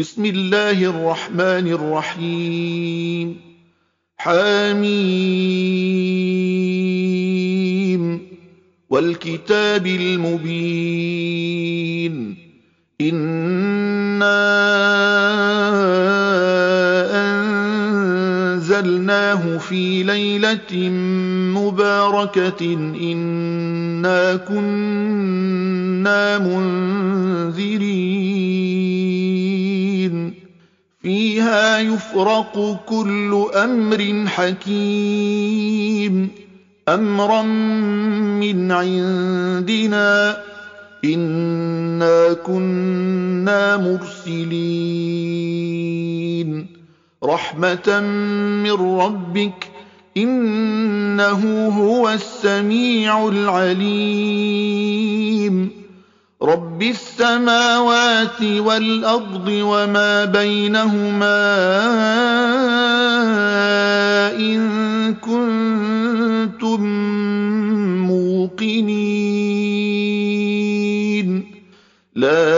بسم الله الرحمن الرحيم حميم والكتاب المبين إنا أنزلناه في ليلة مباركة إنا كنا منذرين فيها يفرق كل أمر حكيم أمرا من عندنا إنا كنا مرسلين رحمة من ربك إنه هو السميع العليم رب السماوات والأرض وما بينهما إن كنتم موقنين لا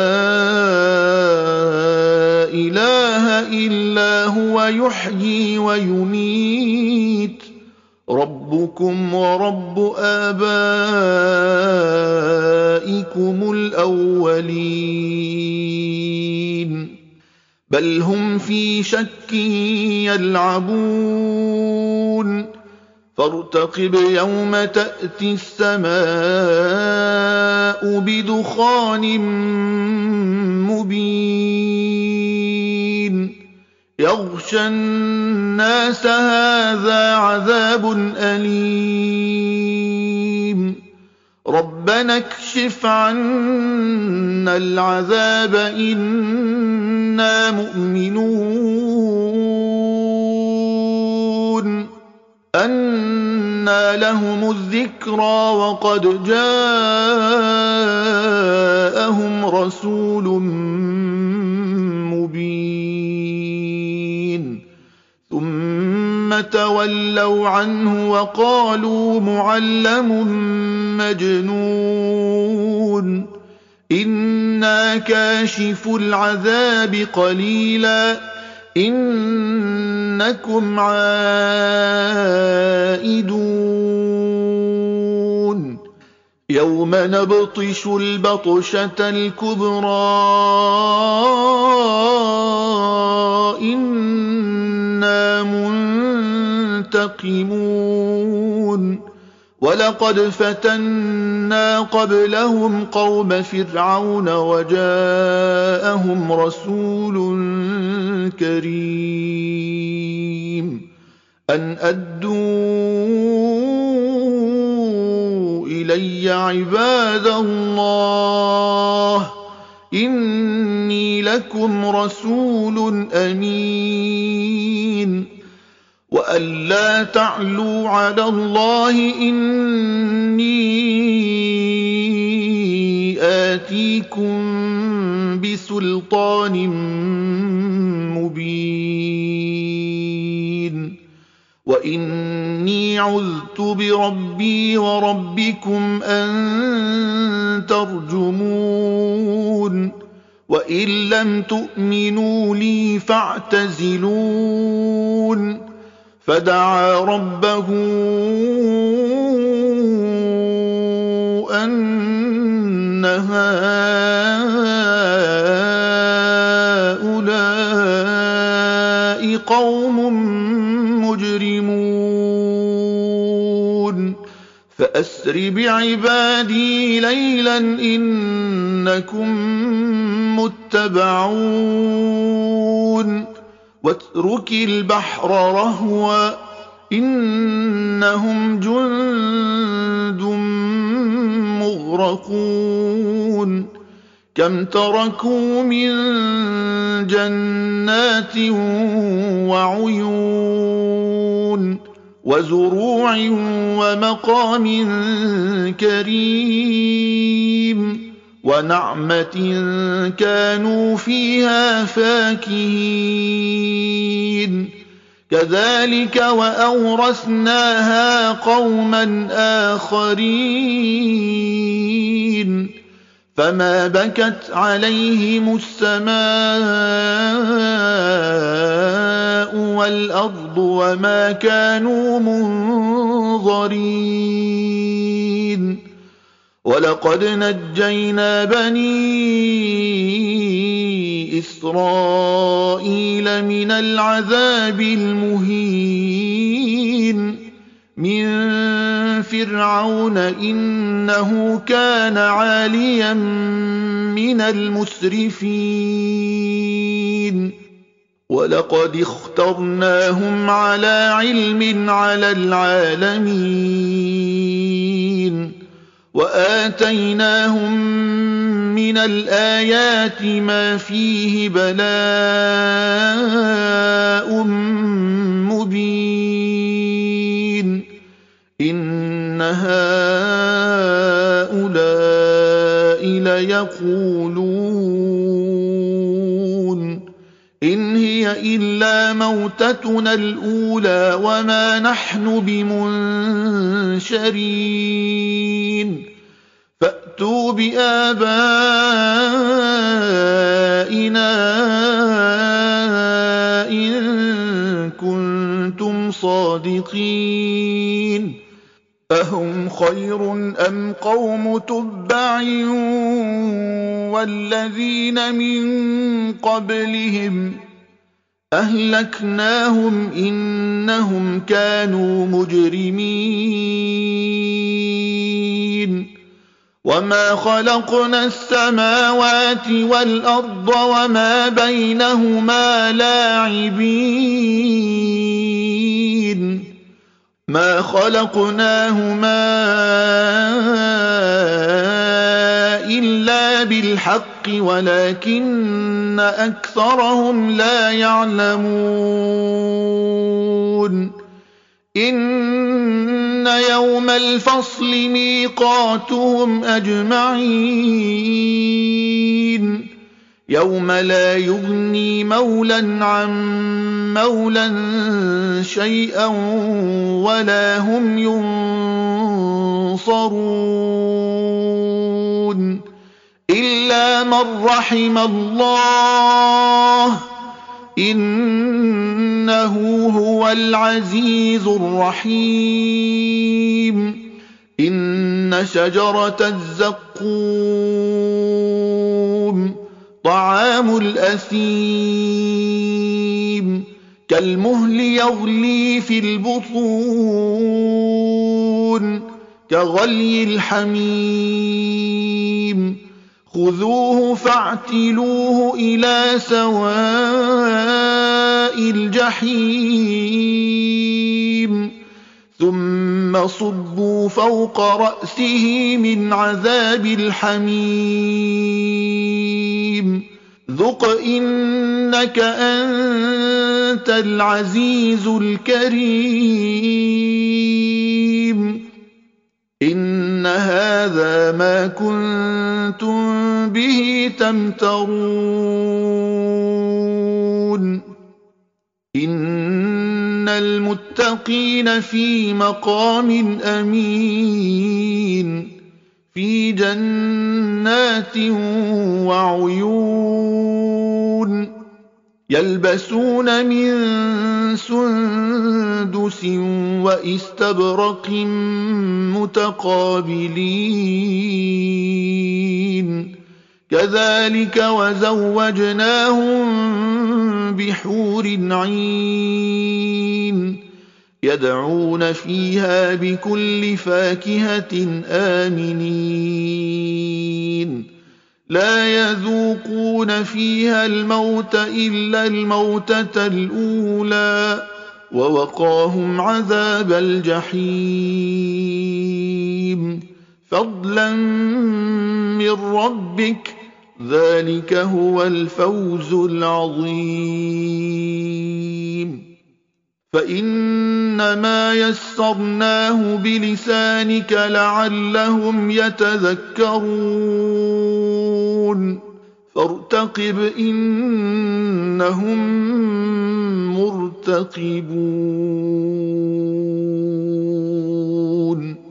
إله إلا هو يحيي ويميت ربكم ورب آبائكم الأولين بل هم في شك يلعبون فارتقب يوم تأتي السماء بدخان مبين يغشى الناس هذا عذاب أليم ربنا اكشف عنا العذاب إنا مؤمنون أنى لهم الذكرى وقد جاءهم رسول مبين ثم تولوا عنه وقالوا معلم مجنون إنا كاشف العذاب قليلا إنكم عائدون يوم نبطش البطشة الكبرى إنا منتقمون ولقد فتنا قبلهم قوم فرعون وجاءهم رسول كريم أن أدوا إلي عباد الله إني لكم رسول أمين وأن لا تعلوا على الله إني آتيكم بسلطان مبين وإني عذت بربي وربكم أن ترجمون وإن لم تؤمنوا لي فاعتزلون فدعا ربه أن هؤلاء قوم مجرمون فأسر بعبادي ليلا إنكم متبعون واترك البحر رهوا إنهم جند مغرقون كم تركوا من جنات وعيون وزروع ومقام كريم ونعمة كانوا فيها فاكهين كذلك وأورثناها قوما آخرين فما بكت عليهم السماء وَالْأَرْضُ وَمَا كَانُوا مُنظَرِينَ وَلَقَدْ نَجَّيْنَا بَنِي إِسْرَائِيلَ مِنَ الْعَذَابِ الْمُهِينِ مِنْ فِرْعَوْنَ إِنَّهُ كَانَ عَالِيًا مِنَ الْمُسْرِفِينَ وَلَقَدِ اخْتَرْنَاهُمْ عَلَى عِلْمٍ عَلَى الْعَالَمِينَ وَآتَيْنَاهُم مِّنَ الْآيَاتِ مَا فِيهِ بَلَاءٌ مُّبِينٌ إِنَّ هَٰؤُلَاءِ لَيَقُولُونَ إِنْ هِيَ إِلَّا مَوْتَتُنَا الْأُولَىٰ وَمَا نَحْنُ بِمُنشَرِينَ فَأْتُوا بِآبَائِنَا إِن كُنتُمْ صَادِقِينَ أَهُمْ خَيْرٌ أَمْ قَوْمُ تُبَّعٍ وَالَّذِينَ مِن قَبْلِهِمْ أَهْلَكْنَاهُمْ إِنَّهُمْ كَانُوا مُجْرِمِينَ وَمَا خَلَقْنَا السَّمَاوَاتِ وَالْأَرْضَ وَمَا بَيْنَهُمَا لَاعِبِينَ مَا خَلَقْنَاهُمَا إِلَّا بِالْحَقِّ وَلَكِنَّ أَكْثَرَهُمْ لَا يَعْلَمُونَ إِنَّ يَوْمَ الْفَصْلِ مِيقَاتُهُمْ أَجْمَعِينَ يَوْمَ لَا يُغْنِي مَوْلًى عَن مَّوْلًى شَيْئًا وَلَا هُمْ يُنصَرُونَ إِلَّا مَن رَّحِمَ اللَّهُ إِنَّهُ هُوَ الْعَزِيزُ الرَّحِيمُ إِنَّ شَجَرَتَ الزَّقُّومِ طَعَامُ الْأَثِيمِ كَالْمُهْلِ يَغْلِي في الْبُطُونِ كَغَلْيِ الْحَمِيمِ خُذُوهُ فَاعْتِلُوهُ إِلَىٰ سَوَاءِ الْجَحِيمِ ثُمَّ صُبُّوا فَوْقَ رَأْسِهِ مِنْ عَذَابِ الْحَمِيمِ ذُقْ إِنَّكَ أَنتَ الْعَزِيزُ الْكَرِيمُ إِنَّ هَٰذَا مَا كُنتُم بِهِ تَمْتَرُونَ إِنَّ الْمُتَّقِينَ فِي مَقَامٍ أَمِينٍ فِي جَنَّاتٍ وَعُيُونٍ يَلْبَسُونَ مِن سُندُسٍ وَإِسْتَبْرَقٍ مُّتَقَابِلِينَ كَذَٰلِكَ وَزَوَّجْنَاهُم بِحُورٍ عِينٍ يَدْعُونَ فِيهَا بِكُلِّ فَاكِهَةٍ آمِنِينَ لَا يَذُوقُونَ فِيهَا الْمَوْتَ إِلَّا الْمَوْتَةَ الْأُولَىٰ وَوَقَاهُمْ عَذَابَ الْجَحِيمِ فَضْلًا مِّن رَّبِّكَ ذَٰلِكَ هُوَ الْفَوْزُ الْعَظِيمُ فَإِنَّمَا يَسَّرْنَاهُ بِلِسَانِكَ لَعَلَّهُمْ يَتَذَكَّرُونَ فَارْتَقِبْ إِنَّهُم مُّرْتَقِبُونَ